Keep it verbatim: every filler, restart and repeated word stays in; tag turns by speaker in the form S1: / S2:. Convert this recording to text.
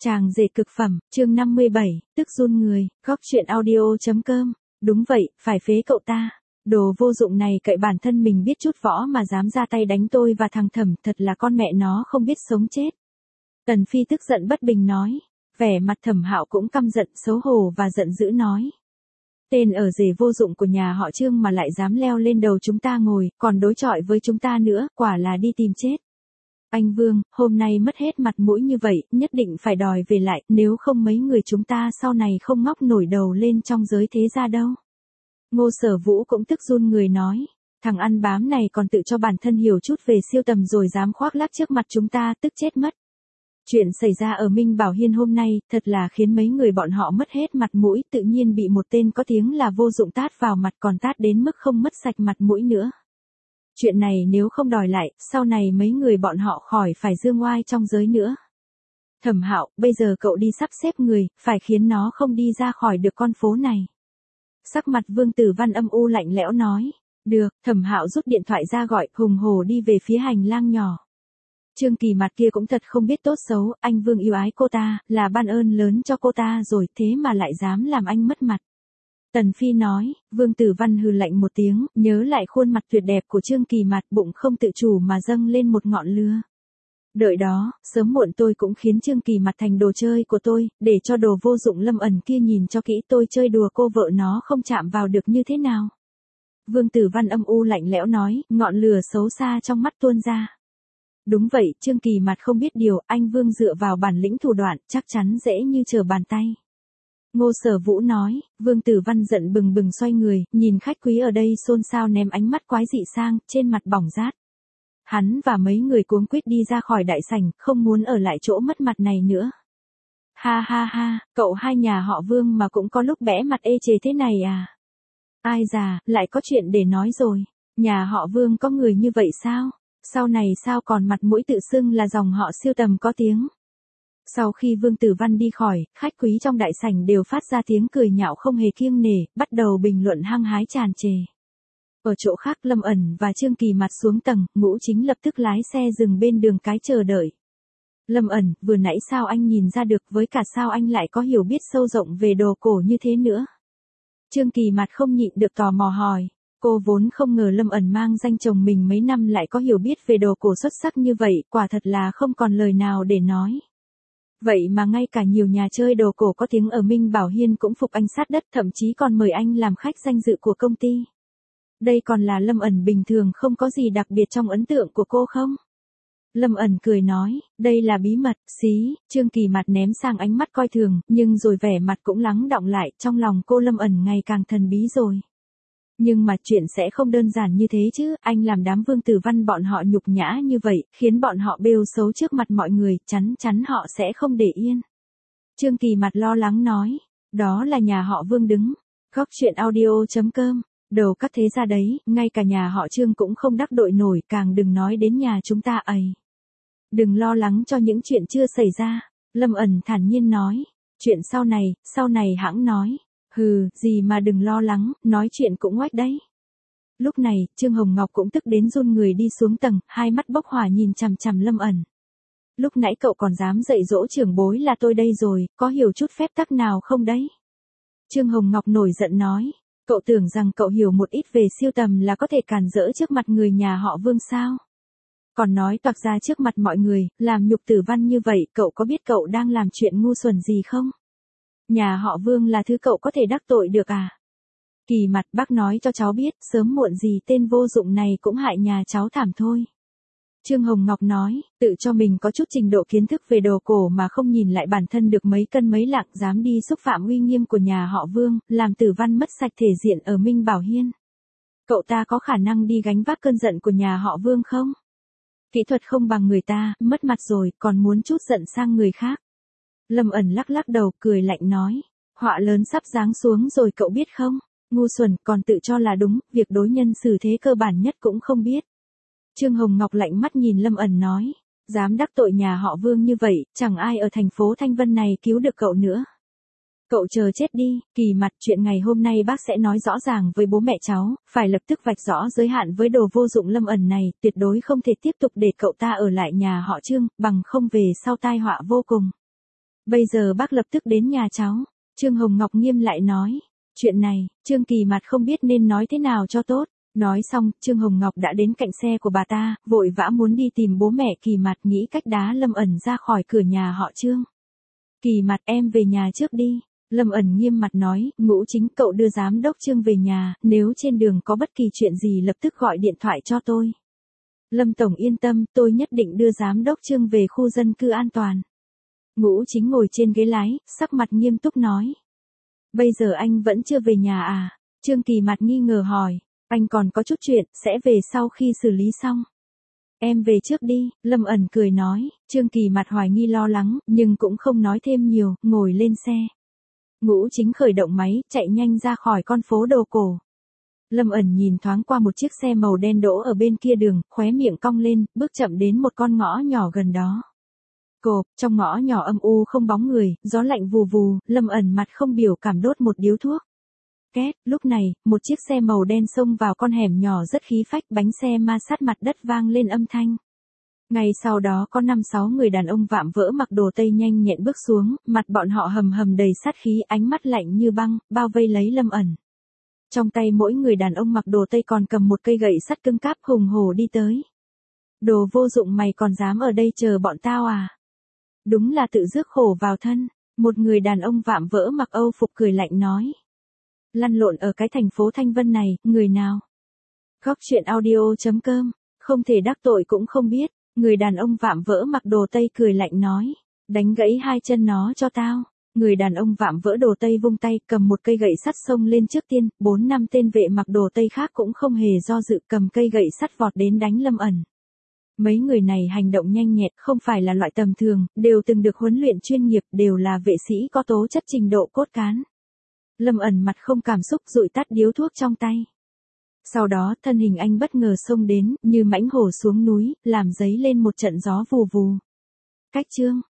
S1: Chàng rể cực phẩm, chương năm mươi bảy, tức run người, góc chuyện audio.com. Đúng vậy, phải phế cậu ta. Đồ vô dụng này cậy bản thân mình biết chút võ mà dám ra tay đánh tôi và thằng Thẩm, thật là con mẹ nó không biết sống chết. Tần Phi tức giận bất bình nói. Vẻ mặt Thẩm Hạo cũng căm giận, xấu hổ và giận dữ nói. Tên ở rể vô dụng của nhà họ Trương mà lại dám leo lên đầu chúng ta ngồi, còn đối chọi với chúng ta nữa, quả là đi tìm chết. Anh Vương, hôm nay mất hết mặt mũi như vậy, nhất định phải đòi về lại, nếu không mấy người chúng ta sau này không ngóc nổi đầu lên trong giới thế gia đâu. Ngô Sở Vũ cũng tức run người nói, thằng ăn bám này còn tự cho bản thân hiểu chút về siêu tầm rồi dám khoác lác trước mặt chúng ta, tức chết mất. Chuyện xảy ra ở Minh Bảo Hiên hôm nay, thật là khiến mấy người bọn họ mất hết mặt mũi, tự nhiên bị một tên có tiếng là vô dụng tát vào mặt, còn tát đến mức không mất sạch mặt mũi nữa. Chuyện này nếu không đòi lại, sau này mấy người bọn họ khỏi phải dương oai trong giới nữa. Thẩm Hạo, bây giờ cậu đi sắp xếp người, phải khiến nó không đi ra khỏi được con phố này. Sắc mặt Vương Tử Văn âm u lạnh lẽo nói. Được, Thẩm Hạo rút điện thoại ra gọi, hùng hổ đi về phía hành lang nhỏ. Trương Kỳ mặt kia cũng thật không biết tốt xấu, anh Vương yêu ái cô ta, là ban ơn lớn cho cô ta rồi, thế mà lại dám làm anh mất mặt. Tần Phi nói, Vương Tử Văn hừ lạnh một tiếng, nhớ lại khuôn mặt tuyệt đẹp của Trương Kỳ mặt, bụng không tự chủ mà dâng lên một ngọn lửa. Đợi đó, sớm muộn tôi cũng khiến Trương Kỳ mặt thành đồ chơi của tôi, để cho đồ vô dụng Lâm Ẩn kia nhìn cho kỹ tôi chơi đùa cô vợ nó không chạm vào được như thế nào. Vương Tử Văn âm u lạnh lẽo nói, ngọn lửa xấu xa trong mắt tuôn ra. Đúng vậy, Trương Kỳ mặt không biết điều, anh Vương dựa vào bản lĩnh thủ đoạn, chắc chắn dễ như trở bàn tay. Ngô Sở Vũ nói, Vương Tử Văn giận bừng bừng xoay người, nhìn khách quý ở đây xôn xao ném ánh mắt quái dị sang, trên mặt bỏng rát. Hắn và mấy người cuống quýt đi ra khỏi đại sảnh, không muốn ở lại chỗ mất mặt này nữa. Ha ha ha, cậu hai nhà họ Vương mà cũng có lúc bẽ mặt ê chề thế này à? Ai già, lại có chuyện để nói rồi. Nhà họ Vương có người như vậy sao? Sau này sao còn mặt mũi tự xưng là dòng họ siêu tầm có tiếng? Sau khi Vương Tử Văn đi khỏi, khách quý trong đại sảnh đều phát ra tiếng cười nhạo không hề kiêng nể, bắt đầu bình luận hăng hái tràn trề. Ở chỗ khác Lâm Ẩn và Trương Kỳ mặt xuống tầng, Ngũ Chính lập tức lái xe dừng bên đường cái chờ đợi. Lâm Ẩn, vừa nãy sao anh nhìn ra được, với cả sao anh lại có hiểu biết sâu rộng về đồ cổ như thế nữa? Trương Kỳ mặt không nhịn được tò mò hỏi. Cô vốn không ngờ Lâm Ẩn mang danh chồng mình mấy năm lại có hiểu biết về đồ cổ xuất sắc như vậy, quả thật là không còn lời nào để nói. Vậy mà ngay cả nhiều nhà chơi đồ cổ có tiếng ở Minh Bảo Hiên cũng phục anh sát đất, thậm chí còn mời anh làm khách danh dự của công ty. Đây còn là Lâm Ẩn bình thường, không có gì đặc biệt trong ấn tượng của cô không? Lâm Ẩn cười nói, đây là bí mật, xí. Trương Kỳ mặt ném sang ánh mắt coi thường, nhưng rồi vẻ mặt cũng lắng đọng lại, trong lòng cô Lâm Ẩn ngày càng thần bí rồi. Nhưng mà chuyện sẽ không đơn giản như thế chứ, anh làm đám Vương Tử Văn bọn họ nhục nhã như vậy, khiến bọn họ bêu xấu trước mặt mọi người, chắn chắn họ sẽ không để yên. Trương Kỳ mặt lo lắng nói, đó là nhà họ Vương đứng. Góc chuyện audio.com, đầu các thế gia đấy, ngay cả nhà họ Trương cũng không đắc đội nổi, càng đừng nói đến nhà chúng ta ấy. Đừng lo lắng cho những chuyện chưa xảy ra, Lâm Ẩn thản nhiên nói, chuyện sau này, sau này hãng nói. Hừ, gì mà đừng lo lắng, nói chuyện cũng oách đấy. Lúc này, Trương Hồng Ngọc cũng tức đến run người đi xuống tầng, hai mắt bốc hỏa nhìn chằm chằm Lâm Ẩn. Lúc nãy cậu còn dám dạy dỗ trưởng bối là tôi đây rồi, có hiểu chút phép tắc nào không đấy? Trương Hồng Ngọc nổi giận nói, cậu tưởng rằng cậu hiểu một ít về siêu tầm là có thể cản rỡ trước mặt người nhà họ Vương sao? Còn nói toạc ra trước mặt mọi người, làm nhục Tử Văn như vậy, cậu có biết cậu đang làm chuyện ngu xuẩn gì không? Nhà họ Vương là thứ cậu có thể đắc tội được à? Kỳ mặt, bác nói cho cháu biết, sớm muộn gì tên vô dụng này cũng hại nhà cháu thảm thôi. Trương Hồng Ngọc nói, tự cho mình có chút trình độ kiến thức về đồ cổ mà không nhìn lại bản thân được mấy cân mấy lạng, dám đi xúc phạm uy nghiêm của nhà họ Vương, làm Tử Văn mất sạch thể diện ở Minh Bảo Hiên. Cậu ta có khả năng đi gánh vác cơn giận của nhà họ Vương không? Kỹ thuật không bằng người ta, mất mặt rồi, còn muốn chút giận sang người khác. Lâm Ẩn lắc lắc đầu, cười lạnh nói, họa lớn sắp giáng xuống rồi cậu biết không? Ngu xuẩn, còn tự cho là đúng, việc đối nhân xử thế cơ bản nhất cũng không biết. Trương Hồng Ngọc lạnh mắt nhìn Lâm Ẩn nói, dám đắc tội nhà họ Vương như vậy, chẳng ai ở thành phố Thanh Vân này cứu được cậu nữa. Cậu chờ chết đi. Kỳ mặt, chuyện ngày hôm nay bác sẽ nói rõ ràng với bố mẹ cháu, phải lập tức vạch rõ giới hạn với đồ vô dụng Lâm Ẩn này, tuyệt đối không thể tiếp tục để cậu ta ở lại nhà họ Trương, bằng không về sau tai họa vô cùng. Bây giờ bác lập tức đến nhà cháu. Trương Hồng Ngọc nghiêm lại nói. Chuyện này, Trương Kỳ Mạt không biết nên nói thế nào cho tốt. Nói xong, Trương Hồng Ngọc đã đến cạnh xe của bà ta, vội vã muốn đi tìm bố mẹ Kỳ Mạt, nghĩ cách đá Lâm Ẩn ra khỏi cửa nhà họ Trương. Kỳ Mạt, em về nhà trước đi. Lâm Ẩn nghiêm mặt nói, Ngũ Chính, cậu đưa giám đốc Trương về nhà, nếu trên đường có bất kỳ chuyện gì lập tức gọi điện thoại cho tôi. Lâm Tổng yên tâm, tôi nhất định đưa giám đốc Trương về khu dân cư an toàn. Ngũ Chính ngồi trên ghế lái, sắc mặt nghiêm túc nói. Bây giờ anh vẫn chưa về nhà à? Trương Kỳ Mạt nghi ngờ hỏi. Anh còn có chút chuyện, sẽ về sau khi xử lý xong. Em về trước đi, Lâm Ẩn cười nói. Trương Kỳ Mạt hoài nghi lo lắng, nhưng cũng không nói thêm nhiều, ngồi lên xe. Ngũ Chính khởi động máy, chạy nhanh ra khỏi con phố đồ cổ. Lâm Ẩn nhìn thoáng qua một chiếc xe màu đen đỗ ở bên kia đường, khóe miệng cong lên, bước chậm đến một con ngõ nhỏ gần đó. Cộp, trong ngõ nhỏ âm u không bóng người, gió lạnh vù vù, Lâm Ẩn mặt không biểu cảm đốt một điếu thuốc. Két, lúc này, một chiếc xe màu đen xông vào con hẻm nhỏ rất khí phách, bánh xe ma sát mặt đất vang lên âm thanh. Ngay sau đó có năm sáu người đàn ông vạm vỡ mặc đồ tây nhanh nhẹn bước xuống, mặt bọn họ hầm hầm đầy sát khí, ánh mắt lạnh như băng, bao vây lấy Lâm Ẩn. Trong tay mỗi người đàn ông mặc đồ tây còn cầm một cây gậy sắt cứng cáp hùng hổ đi tới. Đồ vô dụng, mày còn dám ở đây chờ bọn tao à? Đúng là tự rước khổ vào thân. Một người đàn ông vạm vỡ mặc Âu phục cười lạnh nói. Lăn lộn ở cái thành phố Thanh Vân này, người nào? Góc truyện audio chấm com, không thể đắc tội cũng không biết. Người đàn ông vạm vỡ mặc đồ tây cười lạnh nói. Đánh gãy hai chân nó cho tao. Người đàn ông vạm vỡ đồ tây vung tay, cầm một cây gậy sắt xông lên trước tiên, bốn năm tên vệ mặc đồ tây khác cũng không hề do dự, cầm cây gậy sắt vọt đến đánh Lâm Ẩn. Mấy người này hành động nhanh nhẹn, không phải là loại tầm thường, đều từng được huấn luyện chuyên nghiệp, đều là vệ sĩ có tố chất trình độ cốt cán. Lâm Ẩn mặt không cảm xúc, dụi tắt điếu thuốc trong tay. Sau đó, thân hình anh bất ngờ xông đến, như mãnh hổ xuống núi, làm dấy lên một trận gió vù vù. Cách Trương